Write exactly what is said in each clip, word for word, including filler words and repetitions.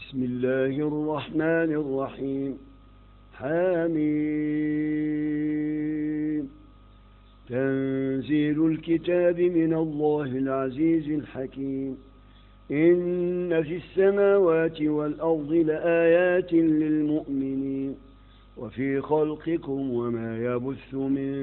بسم الله الرحمن الرحيم. حميم. تنزيل الكتاب من الله العزيز الحكيم. إن في السماوات والأرض لآيات للمؤمنين وفي خلقكم وما يبث من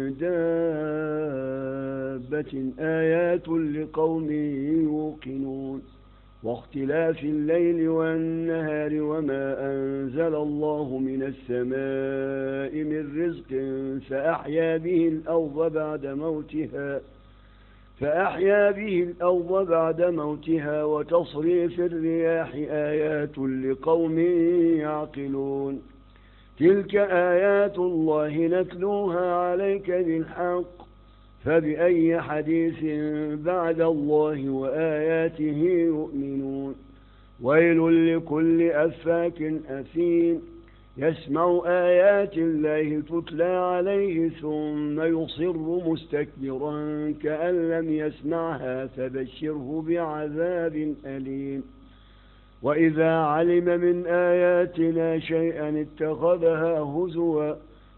دابة آيات لقوم يوقنون واختلاف الليل والنهار وما أنزل الله من السماء من رزق فأحيا به الأرض بعد موتها فأحيا به الأرض بعد موتها وتصريف الرياح آيات لقوم يعقلون. تلك آيات الله نتلوها عليك بالحق فبأي حديث بعد الله وآياته يؤمنون. ويل لكل أفاك أثيم يسمع آيات الله تتلى عليه ثم يصر مستكبرا كأن لم يسمعها فبشره بعذاب أليم. وإذا علم من آياتنا شيئا اتخذها هزوا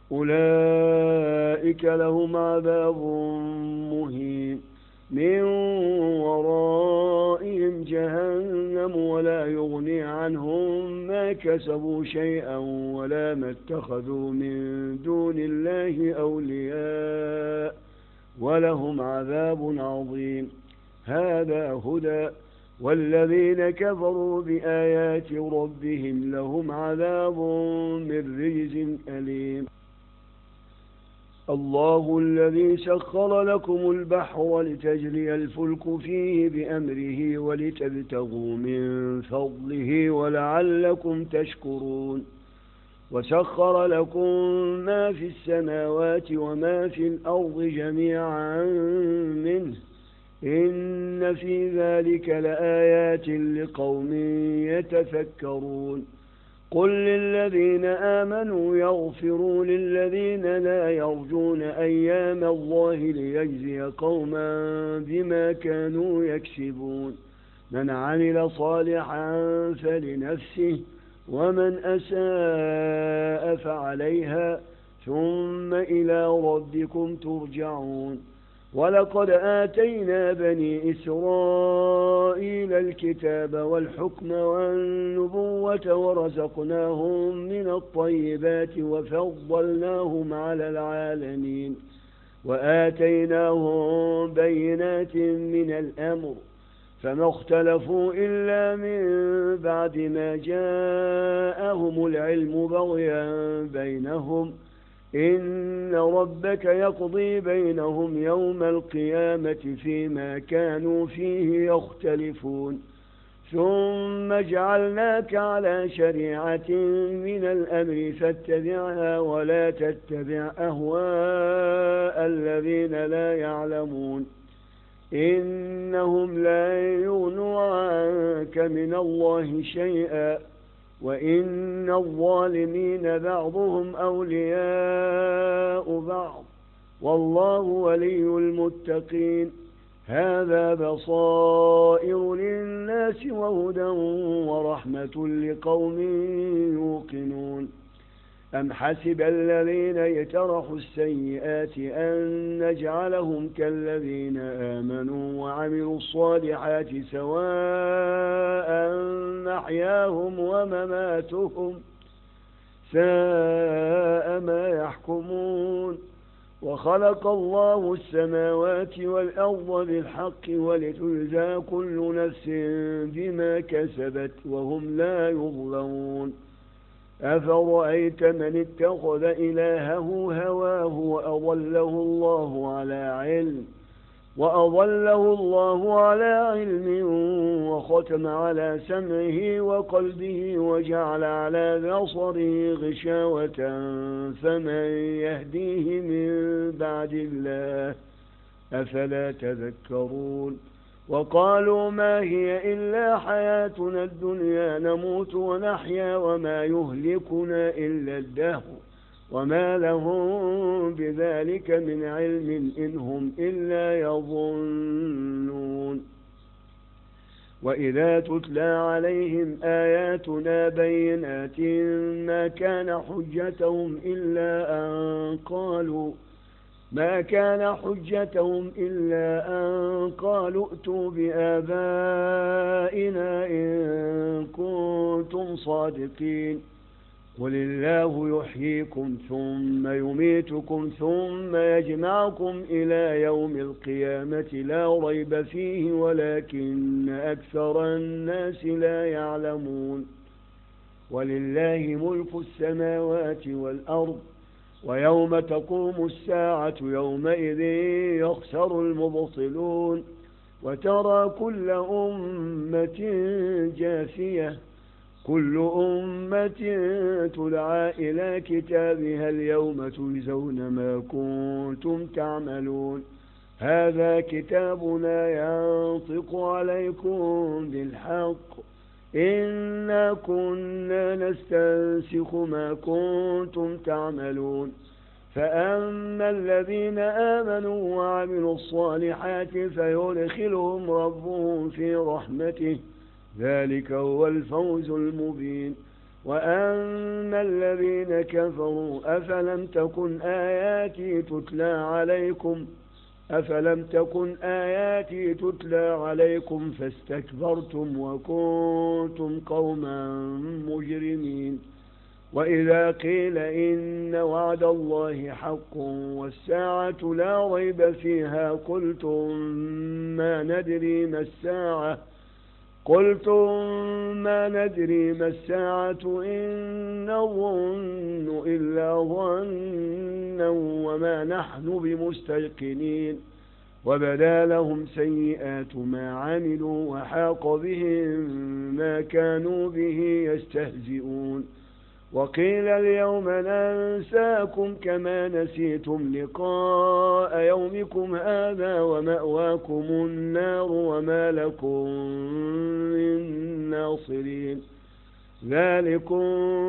أولئك لهم عذاب مهين من ورائهم جهنم ولا يغني عنهم ما كسبوا شيئا ولا ما اتخذوا من دون الله أولياء ولهم عذاب عظيم. هذا هدى والذين كفروا بآيات ربهم لهم عذاب من رجز أليم. الله الذي سخر لكم البحر لتجري الفلك فيه بأمره ولتبتغوا من فضله ولعلكم تشكرون. وسخر لكم ما في السماوات وما في الأرض جميعا منه إن في ذلك لآيات لقوم يتفكرون. قل للذين آمنوا يغفروا للذين لا يرجون أيام الله ليجزي قوما بما كانوا يكسبون. من عمل صالحا فلنفسه ومن أساء فعليها ثم إلى ربكم ترجعون. ولقد آتينا بني إسرائيل الكتاب والحكم والنبوة ورزقناهم من الطيبات وفضلناهم على العالمين وآتيناهم بينات من الأمر فما اختلفوا إلا من بعد ما جاءهم العلم بغيا بينهم إن ربك يقضي بينهم يوم القيامة فيما كانوا فيه يختلفون. ثم جعلناك على شريعة من الأمر فاتبعها ولا تتبع أهواء الذين لا يعلمون إنهم لا يغنوا عنك من الله شيئا وإن الظالمين بعضهم أولياء بعض والله ولي المتقين. هذا بصائر للناس وهدى ورحمة لقوم يوقنون. أم حسب الذين يجترحوا السيئات أن نجعلهم كالذين آمنوا وعملوا الصالحات سواء محياهم ومماتهم ساء ما يحكمون. وخلق الله السماوات والأرض بالحق ولتجزى كل نفس بما كسبت وهم لا يظلمون. أفرأيت من اتخذ إلهه هواه وأضله الله على علم وأضله الله على علم وختم على سمعه وقلبه وجعل على بصره غشاوة فمن يهديه من بعد الله أفلا تذكرون. وقالوا ما هي إلا حياتنا الدنيا نموت ونحيا وما يهلكنا إلا الدهر وما لهم بذلك من علم إن هم إلا يظنون. وإذا تتلى عليهم آياتنا بينات ما كان حجتهم إلا أن قالوا ما كان حجتهم إلا أن قالوا ائتوا بآبائنا إن كنتم صادقين قل الله يحييكم ثم يميتكم ثم يجمعكم إلى يوم القيامة لا ريب فيه ولكن أكثر الناس لا يعلمون ولله ملك السماوات والأرض ويوم تقوم الساعة يومئذ يخسر المبطلون وترى كل أمة جاثية كل أمة تدعى إلى كتابها اليوم تجزون ما كنتم تعملون هذا كتابنا ينطق عليكم بالحق إنا كنا نستنسخ ما كنتم تعملون فأما الذين آمنوا وعملوا الصالحات فيدخلهم ربهم في رحمته ذلك هو الفوز المبين وأما الذين كفروا أفلم تكن آياتي تتلى عليكم أفلم تكن آياتي تتلى عليكم فاستكبرتم وكنتم قوما مجرمين وإذا قيل إن وعد الله حق والساعة لا ريب فيها قلتم ما ندري ما الساعة قلتم ما ندري ما الساعة إن نظن إلا ظنا وما نحن بمستيقنين وبدا لهم سيئات ما عملوا وحاق بهم ما كانوا به يستهزئون وقيل اليوم ننساكم كما نسيتم لقاء يومكم هذا ومأواكم النار وما لكم من ناصرين ذلكم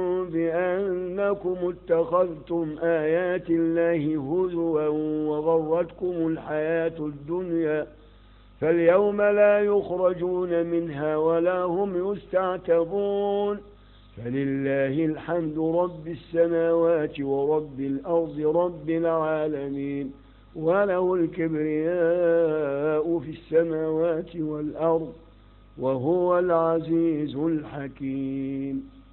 بأنكم اتخذتم آيات الله هزوا وغرتكم الحياة الدنيا فاليوم لا يخرجون منها ولا هم يستعتبون فلله الحمد رب السماوات ورب الأرض رب العالمين وله الكبرياء في السماوات والأرض وهو العزيز الحكيم.